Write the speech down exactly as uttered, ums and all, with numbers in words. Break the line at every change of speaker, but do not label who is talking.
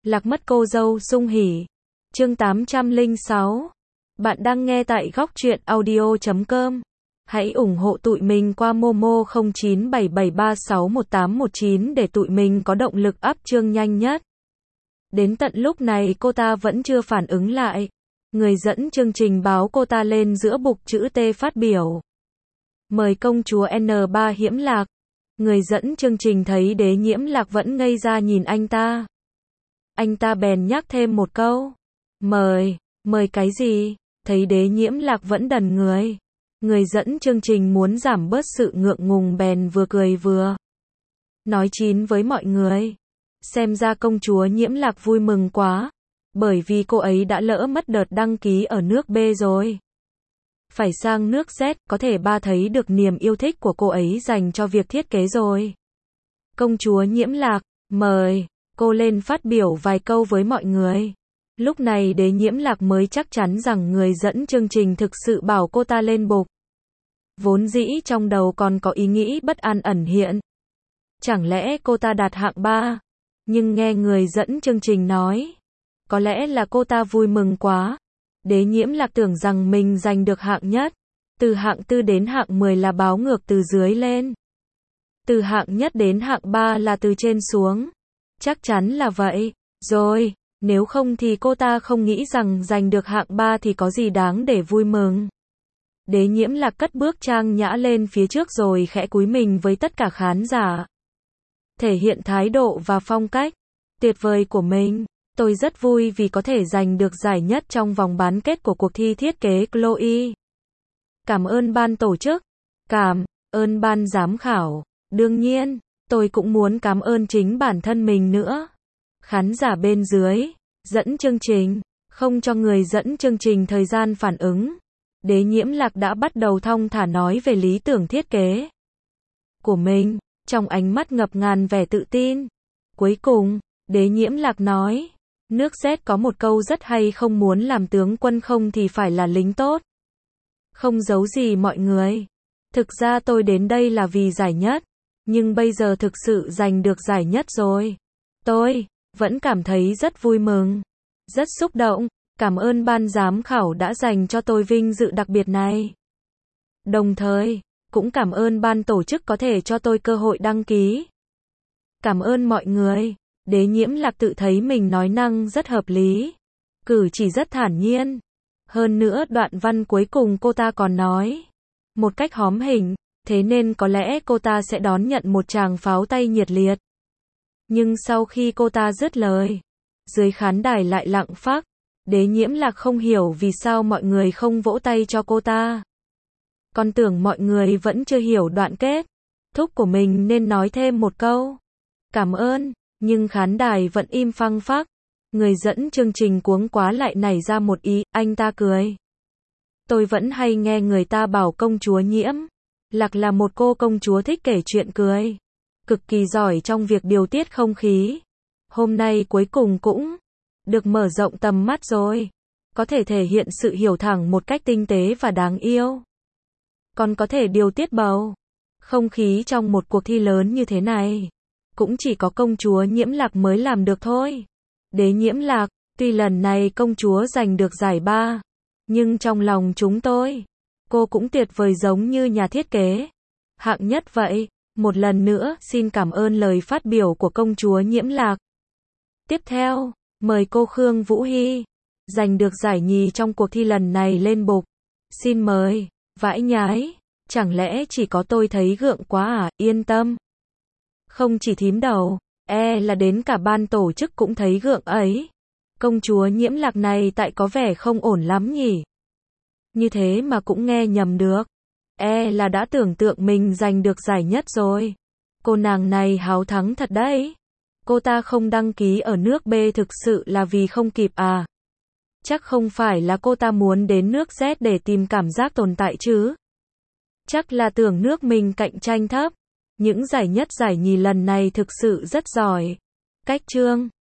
Lạc mất cô dâu sung hỉ. Chương tám trăm lẻ sáu. Bạn đang nghe tại góc truyện audio chấm com. Hãy ủng hộ tụi mình qua Momo không chín bảy bảy ba sáu một tám một chín để tụi mình có động lực up chương nhanh nhất. Đến tận lúc này cô ta vẫn chưa phản ứng lại. Người dẫn chương trình báo cô ta lên giữa bục chữ T phát biểu. Mời công chúa N ba Hiễm Lạc. Người dẫn chương trình thấy Đế Nhiễm Lạc vẫn ngây ra nhìn anh ta. Anh ta bèn nhắc thêm một câu. Mời, mời cái gì? Thấy Đế Nhiễm Lạc vẫn đần người. Người dẫn chương trình muốn giảm bớt sự ngượng ngùng bèn vừa cười vừa nói chín với mọi người. Xem ra công chúa Nhiễm Lạc vui mừng quá. Bởi vì cô ấy đã lỡ mất đợt đăng ký ở nước B rồi. Phải sang nước Z, có thể ba thấy được niềm yêu thích của cô ấy dành cho việc thiết kế rồi. Công chúa Nhiễm Lạc, mời, cô lên phát biểu vài câu với mọi người. Lúc này Đế Nhiễm Lạc mới chắc chắn rằng người dẫn chương trình thực sự bảo cô ta lên bục. Vốn dĩ trong đầu còn có ý nghĩ bất an ẩn hiện. Chẳng lẽ cô ta đạt hạng ba? Nhưng nghe người dẫn chương trình nói, có lẽ là cô ta vui mừng quá. Đế Nhiễm Lạc tưởng rằng mình giành được hạng nhất. Từ hạng tư đến hạng mười là báo ngược từ dưới lên. Từ hạng nhất đến hạng ba là từ trên xuống. Chắc chắn là vậy. Rồi, nếu không thì cô ta không nghĩ rằng giành được hạng ba thì có gì đáng để vui mừng. Đế Nhiễm Lạc cất bước trang nhã lên phía trước rồi khẽ cúi mình với tất cả khán giả. Thể hiện thái độ và phong cách tuyệt vời của mình. Tôi rất vui vì có thể giành được giải nhất trong vòng bán kết của cuộc thi thiết kế Chloe. Cảm ơn ban tổ chức. Cảm ơn ban giám khảo. Đương nhiên, tôi cũng muốn cảm ơn chính bản thân mình nữa. Khán giả bên dưới, dẫn chương trình, không cho người dẫn chương trình thời gian phản ứng. Đế Nhiễm Lạc đã bắt đầu thong thả nói về lý tưởng thiết kế của mình, trong ánh mắt ngập ngàn vẻ tự tin. Cuối cùng, Đế Nhiễm Lạc nói, nước Z có một câu rất hay, không muốn làm tướng quân không thì phải là lính tốt. Không giấu gì mọi người. Thực ra tôi đến đây là vì giải nhất, nhưng bây giờ thực sự giành được giải nhất rồi. Tôi vẫn cảm thấy rất vui mừng, rất xúc động. Cảm ơn ban giám khảo đã dành cho tôi vinh dự đặc biệt này. Đồng thời, cũng cảm ơn ban tổ chức có thể cho tôi cơ hội đăng ký. Cảm ơn mọi người. Đế Nhiễm Lạc tự thấy mình nói năng rất hợp lý. Cử chỉ rất thản nhiên. Hơn nữa đoạn văn cuối cùng cô ta còn nói một cách hóm hỉnh, thế nên có lẽ cô ta sẽ đón nhận một tràng pháo tay nhiệt liệt. Nhưng sau khi cô ta dứt lời, dưới khán đài lại lặng phắc. Đế Nhiễm Lạc không hiểu vì sao mọi người không vỗ tay cho cô ta. Còn tưởng mọi người vẫn chưa hiểu đoạn kết thúc của mình nên nói thêm một câu. Cảm ơn, nhưng khán đài vẫn im phăng phắc. Người dẫn chương trình cuống quá lại nảy ra một ý, anh ta cười. Tôi vẫn hay nghe người ta bảo công chúa Nhiễm Lạc là một cô công chúa thích kể chuyện cười. Cực kỳ giỏi trong việc điều tiết không khí. Hôm nay cuối cùng cũng được mở rộng tầm mắt rồi. Có thể thể hiện sự hiểu thẳng một cách tinh tế và đáng yêu. Còn có thể điều tiết bầu không khí trong một cuộc thi lớn như thế này. Cũng chỉ có công chúa Nhiễm Lạc mới làm được thôi. Đế Nhiễm Lạc, tuy lần này công chúa giành được giải ba, nhưng trong lòng chúng tôi, cô cũng tuyệt vời giống như nhà thiết kế hạng nhất vậy. Một lần nữa, xin cảm ơn lời phát biểu của công chúa Nhiễm Lạc. Tiếp theo, mời cô Khương Vũ Hy, giành được giải nhì trong cuộc thi lần này lên bục. Xin mời. Vãi nhái, chẳng lẽ chỉ có tôi thấy gượng quá à? Yên tâm. Không chỉ thím đầu, e là đến cả ban tổ chức cũng thấy gượng ấy. Công chúa Nhiễm Lạc này tại có vẻ không ổn lắm nhỉ. Như thế mà cũng nghe nhầm được. E là đã tưởng tượng mình giành được giải nhất rồi. Cô nàng này háo thắng thật đấy. Cô ta không đăng ký ở nước B thực sự là vì không kịp à? Chắc không phải là cô ta muốn đến nước Z để tìm cảm giác tồn tại chứ? Chắc là tưởng nước mình cạnh tranh thấp. Những giải nhất giải nhì lần này thực sự rất giỏi. Cách chương